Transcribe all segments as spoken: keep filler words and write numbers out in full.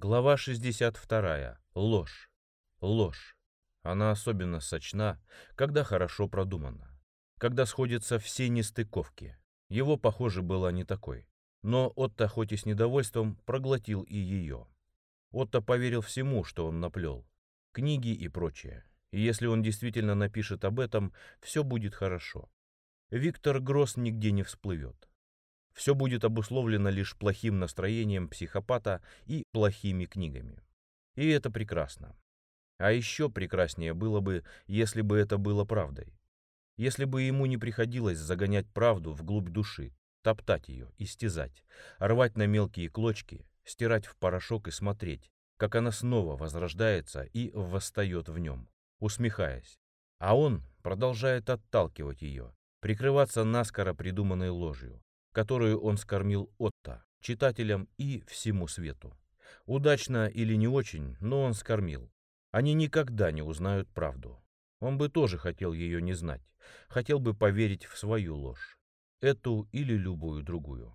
Глава шестьдесят вторая. Ложь. Ложь. Она особенно сочна, когда хорошо продумана, когда сходятся все нестыковки. Его, похоже, была не такой. Но Отто, хоть и с недовольством, проглотил и ее. Отто поверил всему, что он наплел. Книги и прочее. И если он действительно напишет об этом, все будет хорошо. Виктор Гросс нигде не всплывет. Все будет обусловлено лишь плохим настроением психопата и плохими книгами. И это прекрасно. А еще прекраснее было бы, если бы это было правдой. Если бы ему не приходилось загонять правду вглубь души, топтать ее, истязать, рвать на мелкие клочки, стирать в порошок и смотреть, как она снова возрождается и восстает в нем, усмехаясь. А он продолжает отталкивать ее, прикрываться наскоро придуманной ложью, которую он скормил Отто, читателям и всему свету. Удачно или не очень, но он скормил. Они никогда не узнают правду. Он бы тоже хотел ее не знать, хотел бы поверить в свою ложь, эту или любую другую.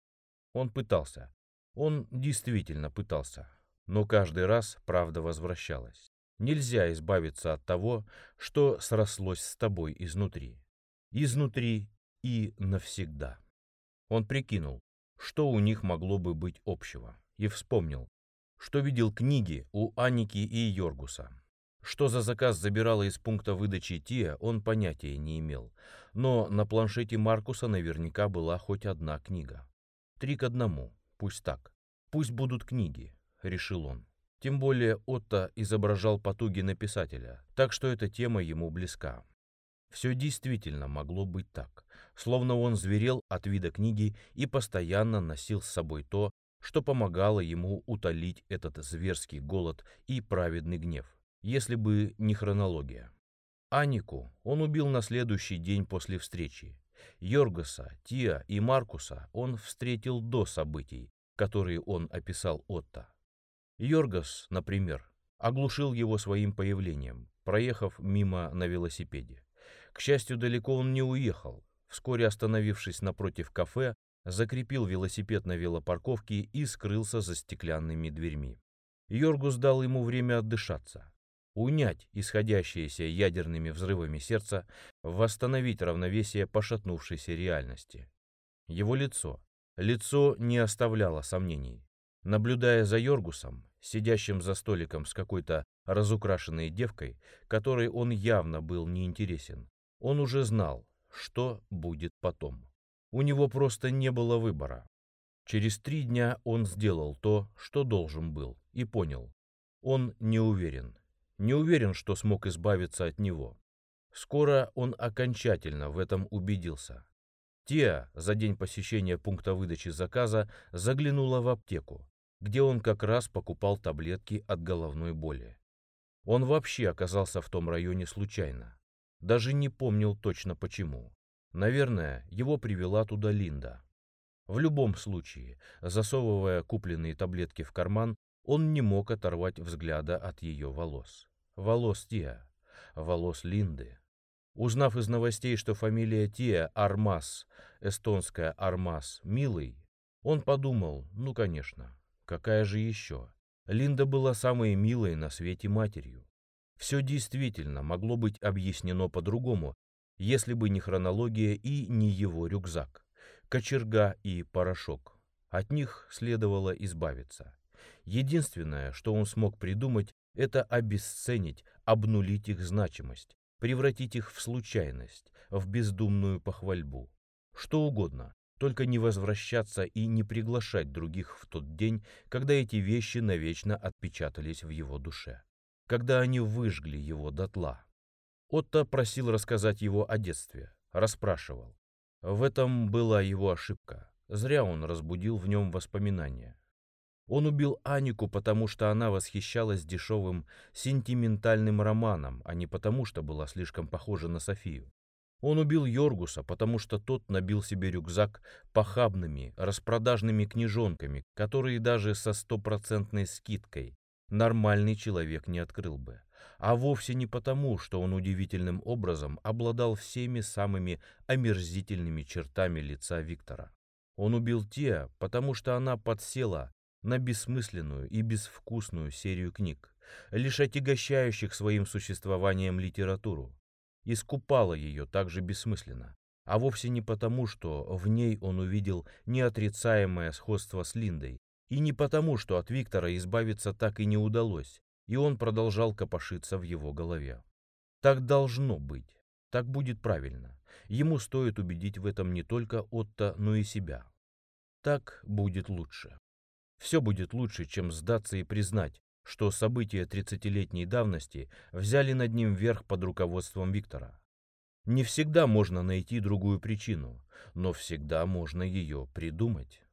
Он пытался, он действительно пытался, но каждый раз правда возвращалась. Нельзя избавиться от того, что срослось с тобой изнутри. Изнутри и навсегда. Он прикинул, что у них могло бы быть общего, и вспомнил, что видел книги у Аники и Йоргуса. Что за заказ забирала из пункта выдачи Тия, он понятия не имел, но на планшете Маркуса наверняка была хоть одна книга. Три к одному, пусть так, пусть будут книги, решил он. Тем более Отто изображал потуги на писателя, так что эта тема ему близка. Все действительно могло быть так, словно он зверел от вида книги и постоянно носил с собой то, что помогало ему утолить этот зверский голод и праведный гнев, если бы не хронология. Анику он убил на следующий день после встречи. Йоргуса, Тия и Маркуса он встретил до событий, которые он описал Отто. Йоргус, например, оглушил его своим появлением, проехав мимо на велосипеде. К счастью, далеко он не уехал. Вскоре, остановившись напротив кафе, закрепил велосипед на велопарковке и скрылся за стеклянными дверьми. Йоргус дал ему время отдышаться, унять исходящееся ядерными взрывами сердца, восстановить равновесие пошатнувшейся реальности. Его лицо, лицо не оставляло сомнений. Наблюдая за Йоргусом, сидящим за столиком с какой-то разукрашенной девкой, которой он явно был неинтересен, он уже знал, что будет потом. У него просто не было выбора. Через три дня он сделал то, что должен был, и понял. Он не уверен. Не уверен, что смог избавиться от него. Скоро он окончательно в этом убедился. Тия за день посещения пункта выдачи заказа заглянула в аптеку, где он как раз покупал таблетки от головной боли. Он вообще оказался в том районе случайно. Даже не помнил точно почему. Наверное, его привела туда Линда. В любом случае, засовывая купленные таблетки в карман, он не мог оторвать взгляда от ее волос. Волос Тия, волос Линды. Узнав из новостей, что фамилия Тия Армас, эстонская Армас, милый, он подумал, ну конечно, какая же еще? Линда была самой милой на свете матерью. Все действительно могло быть объяснено по-другому, если бы не хронология и не его рюкзак, кочерга и порошок. От них следовало избавиться. Единственное, что он смог придумать, это обесценить, обнулить их значимость, превратить их в случайность, в бездумную похвальбу. Что угодно, только не возвращаться и не приглашать других в тот день, когда эти вещи навечно отпечатались в его душе, когда они выжгли его дотла. Отто просил рассказать его о детстве, расспрашивал. В этом была его ошибка. Зря он разбудил в нем воспоминания. Он убил Анику, потому что она восхищалась дешевым сентиментальным романом, а не потому, что была слишком похожа на Софию. Он убил Йоргуса, потому что тот набил себе рюкзак похабными, распродажными книжонками, которые даже со стопроцентной скидкой нормальный человек не открыл бы. А вовсе не потому, что он удивительным образом обладал всеми самыми омерзительными чертами лица Виктора. Он убил Тия, потому что она подсела на бессмысленную и безвкусную серию книг, лишь отягощающих своим существованием литературу, искупала ее также бессмысленно, а вовсе не потому, что в ней он увидел неотрицаемое сходство с Линдой, и не потому, что от Виктора избавиться так и не удалось, и он продолжал копошиться в его голове. Так должно быть, так будет правильно. Ему стоит убедить в этом не только Отто, но и себя. Так будет лучше. Все будет лучше, чем сдаться и признать, что события тридцатилетней давности взяли над ним верх под руководством Виктора. Не всегда можно найти другую причину, но всегда можно ее придумать.